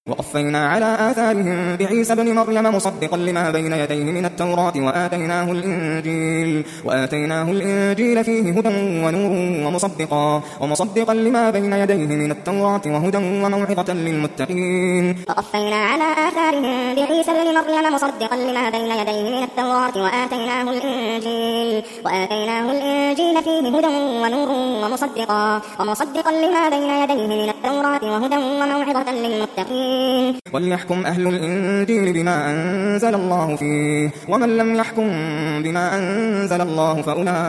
وقفينا على آثارهم بعيسى ابن مريم مصدقا لما بين يديه من التوراة وآتيناه الإنجيل فيه هدى ونور ومصدقا لما بين يديه من التوراة وهدى وموعظة للمتقين. وقفينا على آثارهم بعيسى ابن مريم مصدقا لما بين يديه من التوراة وآتيناه الإنجيل فيه هدى ونور ومصدقا لما بين يديه من التوراة وهدى وموعظة للمتقين. وليحكم أهل الإنجيل بما أنزل الله فيه ومن لم يحكم بما أنزل الله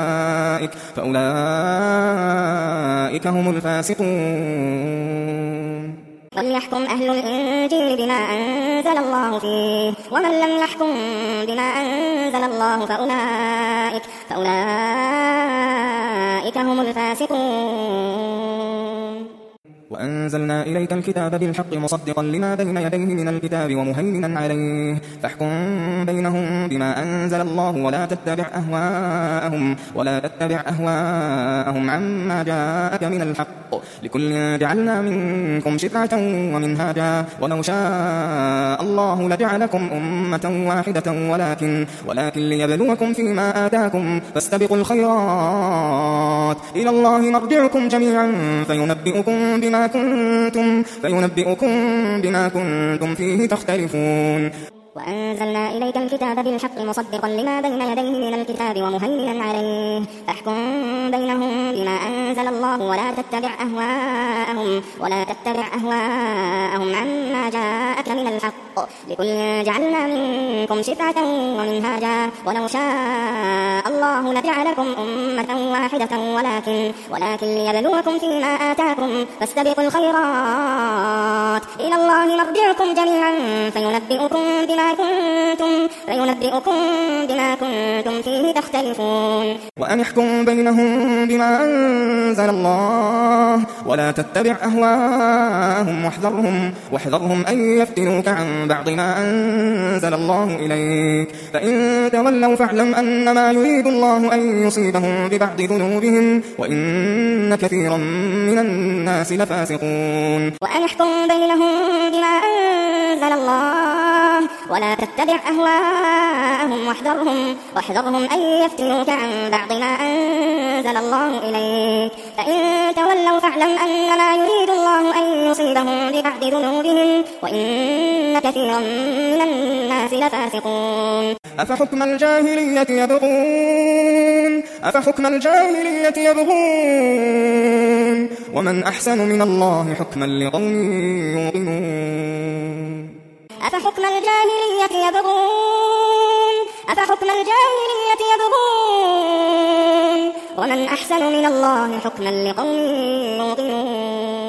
فأولئك هم الفاسقون. وليحكم أهل الإنجيل بما أنزل الله فيه ومن لم يحكم بما أنزل الله فأولئك هم الفاسقون. وأنزلنا إليك الكتاب بالحق مصدقا لما بين يديه من الكتاب ومهيمنا عليه فاحكم بينهم بما أنزل الله ولا تتبع أهواءهم عما جاءك من الحق لكل جعلنا منكم شرعة ومنهاجا ولو شاء الله لجعلكم أمة واحدة ولكن ليبلوكم فيما آتاكم فاستبقوا الخيرات إلى الله مرجعكم جميعا فينبئكم بما كنتم فيه تختلفون. وأنزلنا إليك الكتاب بالحق مصدقا لما بين يديه من الكتاب ومهيمنا عليه فاحكم بينهم بما أنزل الله ولا تتبع أهواءهم عما جاءك من الحق لكل جعلنا منكم شرعة ومنهاجا ولو شاء الله لجعلكم أمة واحدة ولكن ليبلوكم فيما آتاكم فاستبقوا الخيرات إلى الله مرجعكم جميعا فينبئكم بما كنتم فيه تختلفون. وأن احكم بينهم بما أنزل الله ولا تتبع أهواءهم واحذرهم أن يفتنوك عن بعض ما أنزل الله إليك فإن تولوا فاعلم أنما يريد الله أن يصيبهم ببعض ذنوبهم وإن كثيرا من الناس لفاسقون. وأن احكم بينهم بما أنزل الله ولا تتبع أهواءهم واحذرهم أن يفتنوك عن بعض ما أنزل الله إليك فإن تولوا فاعلم أنما يريد الله أن يصيبهم ببعض ذنوبهم وإن كثيرا من الناس لفاسقون. أفحكم الجاهلية يبغون ومن أحسن من الله حكما لقوم يوقنون. أفحكم الجاهلية يبغون ومن أحسن من الله حكما لقوم يوقنون.